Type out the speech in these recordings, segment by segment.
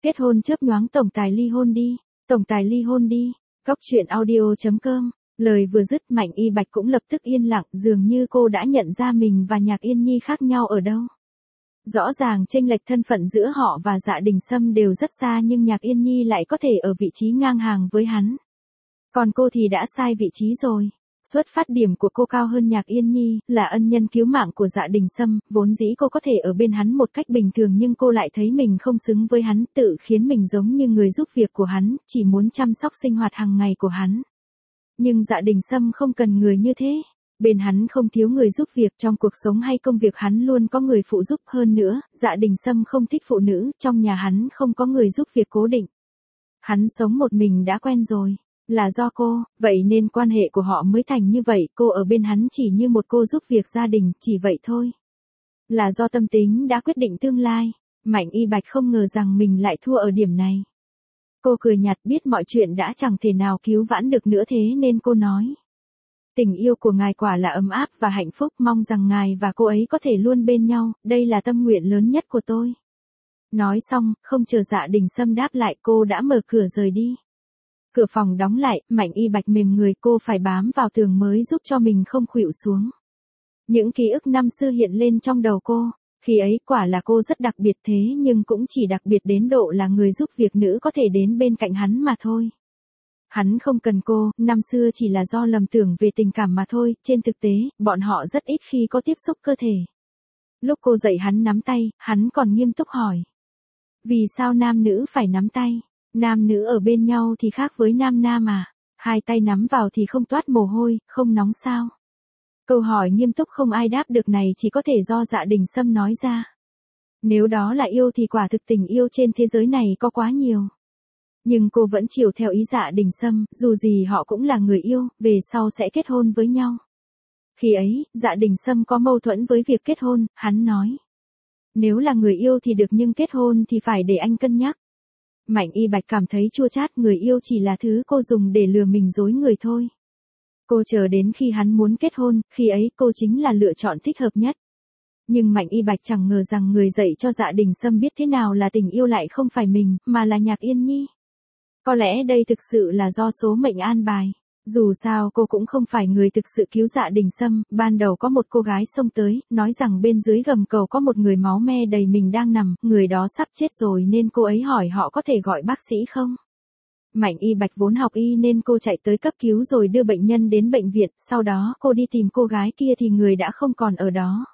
Kết hôn chớp nhoáng tổng tài ly hôn đi, tổng tài ly hôn đi. Góc truyện audio.com. Lời vừa dứt Mạnh Y Bạch cũng lập tức yên lặng, dường như cô đã nhận ra mình và Nhạc Yên Nhi khác nhau ở đâu. Rõ ràng chênh lệch thân phận giữa họ và Dạ Đình Sâm đều rất xa, nhưng Nhạc Yên Nhi lại có thể ở vị trí ngang hàng với hắn. Còn cô thì đã sai vị trí rồi. Xuất phát điểm của cô cao hơn Nhạc Yên Nhi, là ân nhân cứu mạng của Dạ Đình Sâm, vốn dĩ cô có thể ở bên hắn một cách bình thường, nhưng cô lại thấy mình không xứng với hắn, tự khiến mình giống như người giúp việc của hắn, chỉ muốn chăm sóc sinh hoạt hàng ngày của hắn. Nhưng Dạ Đình Sâm không cần người như thế. Bên hắn không thiếu người giúp việc, trong cuộc sống hay công việc hắn luôn có người phụ giúp. Hơn nữa, Dạ Đình Sâm không thích phụ nữ, trong nhà hắn không có người giúp việc cố định. Hắn sống một mình đã quen rồi. Là do cô, vậy nên quan hệ của họ mới thành như vậy, cô ở bên hắn chỉ như một cô giúp việc gia đình, chỉ vậy thôi. Là do tâm tính đã quyết định tương lai. Mạnh Y Bạch không ngờ rằng mình lại thua ở điểm này. Cô cười nhạt, biết mọi chuyện đã chẳng thể nào cứu vãn được nữa, thế nên cô nói. Tình yêu của ngài quả là ấm áp và hạnh phúc, mong rằng ngài và cô ấy có thể luôn bên nhau, đây là tâm nguyện lớn nhất của tôi. Nói xong, không chờ Dạ Đình Sâm đáp lại, cô đã mở cửa rời đi. Cửa phòng đóng lại, Mạnh Y Bạch mềm người, cô phải bám vào tường mới giúp cho mình không khuỵu xuống. Những ký ức năm xưa hiện lên trong đầu cô, khi ấy quả là cô rất đặc biệt, thế nhưng cũng chỉ đặc biệt đến độ là người giúp việc nữ có thể đến bên cạnh hắn mà thôi. Hắn không cần cô, năm xưa chỉ là do lầm tưởng về tình cảm mà thôi, trên thực tế, bọn họ rất ít khi có tiếp xúc cơ thể. Lúc cô dạy hắn nắm tay, hắn còn nghiêm túc hỏi. Vì sao nam nữ phải nắm tay? Nam nữ ở bên nhau thì khác với nam nam à? Hai tay nắm vào thì không toát mồ hôi, không nóng sao? Câu hỏi nghiêm túc không ai đáp được này chỉ có thể do Dạ Đình Sâm nói ra. Nếu đó là yêu thì quả thực tình yêu trên thế giới này có quá nhiều. Nhưng cô vẫn chiều theo ý Dạ Đình Sâm, dù gì họ cũng là người yêu, về sau sẽ kết hôn với nhau. Khi ấy, Dạ Đình Sâm có mâu thuẫn với việc kết hôn, hắn nói. Nếu là người yêu thì được, nhưng kết hôn thì phải để anh cân nhắc. Mạnh Y Bạch cảm thấy chua chát, người yêu chỉ là thứ cô dùng để lừa mình dối người thôi. Cô chờ đến khi hắn muốn kết hôn, khi ấy cô chính là lựa chọn thích hợp nhất. Nhưng Mạnh Y Bạch chẳng ngờ rằng người dạy cho Dạ Đình Sâm biết thế nào là tình yêu lại không phải mình, mà là Nhạc Yên Nhi. Có lẽ đây thực sự là do số mệnh an bài. Dù sao cô cũng không phải người thực sự cứu Dạ Đình Sâm, ban đầu có một cô gái xông tới, nói rằng bên dưới gầm cầu có một người máu me đầy mình đang nằm, người đó sắp chết rồi nên cô ấy hỏi họ có thể gọi bác sĩ không. Mạnh Y Bạch vốn học y nên cô chạy tới cấp cứu rồi đưa bệnh nhân đến bệnh viện, sau đó cô đi tìm cô gái kia thì người đã không còn ở đó.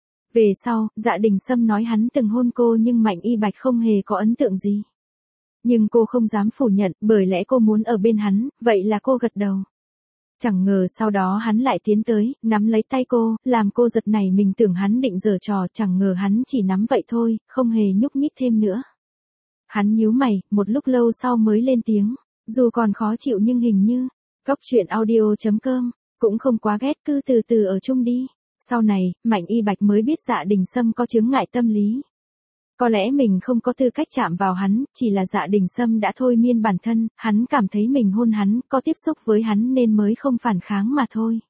Về sau, Dạ Đình Sâm nói hắn từng hôn cô nhưng Mạnh Y Bạch không hề có ấn tượng gì. Nhưng cô không dám phủ nhận, bởi lẽ cô muốn ở bên hắn, vậy là cô gật đầu. Chẳng ngờ sau đó hắn lại tiến tới, nắm lấy tay cô, làm cô giật nảy mình, tưởng hắn định giở trò, chẳng ngờ hắn chỉ nắm vậy thôi, không hề nhúc nhích thêm nữa. Hắn nhíu mày, một lúc lâu sau mới lên tiếng, dù còn khó chịu nhưng hình như, góc truyện audio.com, cũng không quá ghét, cứ từ từ ở chung đi. Sau này, Mạnh Y Bạch mới biết Dạ Đình Sâm có chướng ngại tâm lý. Có lẽ mình không có tư cách chạm vào hắn, chỉ là Dạ Đình Sâm đã thôi miên bản thân, hắn cảm thấy mình hôn hắn, có tiếp xúc với hắn nên mới không phản kháng mà thôi.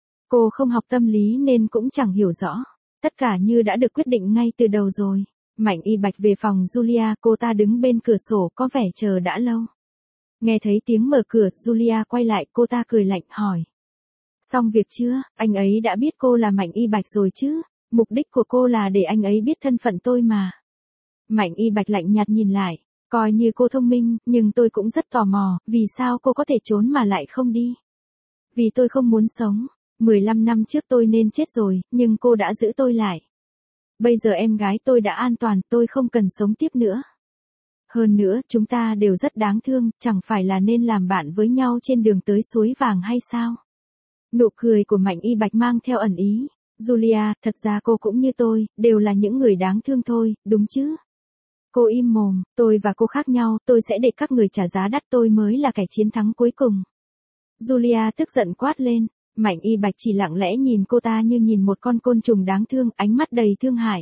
Cô không học tâm lý nên cũng chẳng hiểu rõ. Tất cả như đã được quyết định ngay từ đầu rồi. Mạnh Y Bạch về phòng Julia, cô ta đứng bên cửa sổ có vẻ chờ đã lâu. Nghe thấy tiếng mở cửa, Julia quay lại, cô ta cười lạnh hỏi. Xong việc chưa, anh ấy đã biết cô là Mạnh Y Bạch rồi chứ, mục đích của cô là để anh ấy biết thân phận tôi mà. Mạnh Y Bạch lạnh nhạt nhìn lại, coi như cô thông minh, nhưng tôi cũng rất tò mò, vì sao cô có thể trốn mà lại không đi? Vì tôi không muốn sống, 15 năm trước tôi nên chết rồi, nhưng cô đã giữ tôi lại. Bây giờ em gái tôi đã an toàn, tôi không cần sống tiếp nữa. Hơn nữa, chúng ta đều rất đáng thương, chẳng phải là nên làm bạn với nhau trên đường tới suối vàng hay sao? Nụ cười của Mạnh Y Bạch mang theo ẩn ý. Julia, thật ra cô cũng như tôi, đều là những người đáng thương thôi, đúng chứ? Cô im mồm, tôi và cô khác nhau, tôi sẽ để các người trả giá đắt, tôi mới là kẻ chiến thắng cuối cùng. Julia tức giận quát lên, Mạnh Y Bạch chỉ lặng lẽ nhìn cô ta như nhìn một con côn trùng đáng thương, ánh mắt đầy thương hại.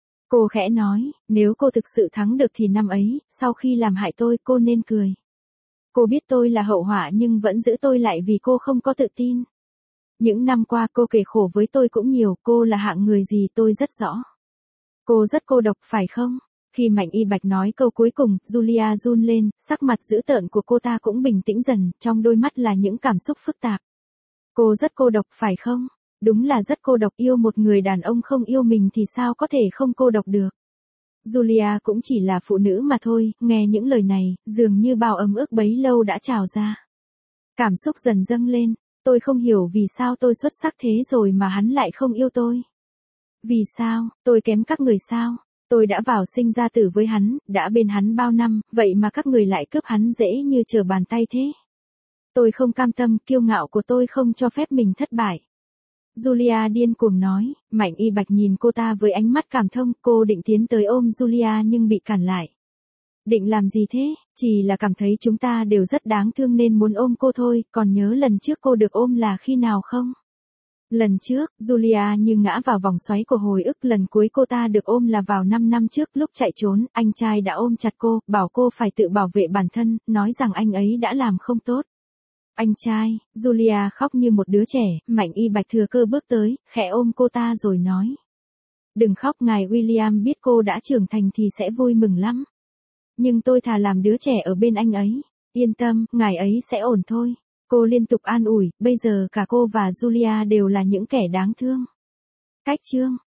Cô khẽ nói, nếu cô thực sự thắng được thì năm ấy, sau khi làm hại tôi, cô nên cười. Cô biết tôi là hậu họa nhưng vẫn giữ tôi lại vì cô không có tự tin. Những năm qua cô kể khổ với tôi cũng nhiều, cô là hạng người gì tôi rất rõ. Cô rất cô độc phải không? Khi Mạnh Y Bạch nói câu cuối cùng, Julia run lên, sắc mặt dữ tợn của cô ta cũng bình tĩnh dần, trong đôi mắt là những cảm xúc phức tạp. Cô rất cô độc phải không? Đúng là rất cô độc, yêu một người đàn ông không yêu mình thì sao có thể không cô độc được. Julia cũng chỉ là phụ nữ mà thôi, nghe những lời này, dường như bao ấm ức bấy lâu đã trào ra. Cảm xúc dần dâng lên, tôi không hiểu vì sao tôi xuất sắc thế rồi mà hắn lại không yêu tôi. Vì sao, tôi kém các người sao? Tôi đã vào sinh ra tử với hắn, đã bên hắn bao năm, vậy mà các người lại cướp hắn dễ như trở bàn tay thế. Tôi không cam tâm, kiêu ngạo của tôi không cho phép mình thất bại. Julia điên cuồng nói, Mạnh Y Bạch nhìn cô ta với ánh mắt cảm thông, cô định tiến tới ôm Julia nhưng bị cản lại. Định làm gì thế, chỉ là cảm thấy chúng ta đều rất đáng thương nên muốn ôm cô thôi, còn nhớ lần trước cô được ôm là khi nào không? Lần trước, Julia như ngã vào vòng xoáy của hồi ức, lần cuối cô ta được ôm là vào 5 năm trước, lúc chạy trốn, anh trai đã ôm chặt cô, bảo cô phải tự bảo vệ bản thân, nói rằng anh ấy đã làm không tốt. Anh trai, Julia khóc như một đứa trẻ, Mạnh Y Bạch thừa cơ bước tới, khẽ ôm cô ta rồi nói. Đừng khóc, ngài William biết cô đã trưởng thành thì sẽ vui mừng lắm. Nhưng tôi thà làm đứa trẻ ở bên anh ấy. Yên tâm, ngài ấy sẽ ổn thôi. Cô liên tục an ủi, bây giờ cả cô và Julia đều là những kẻ đáng thương. Cách chương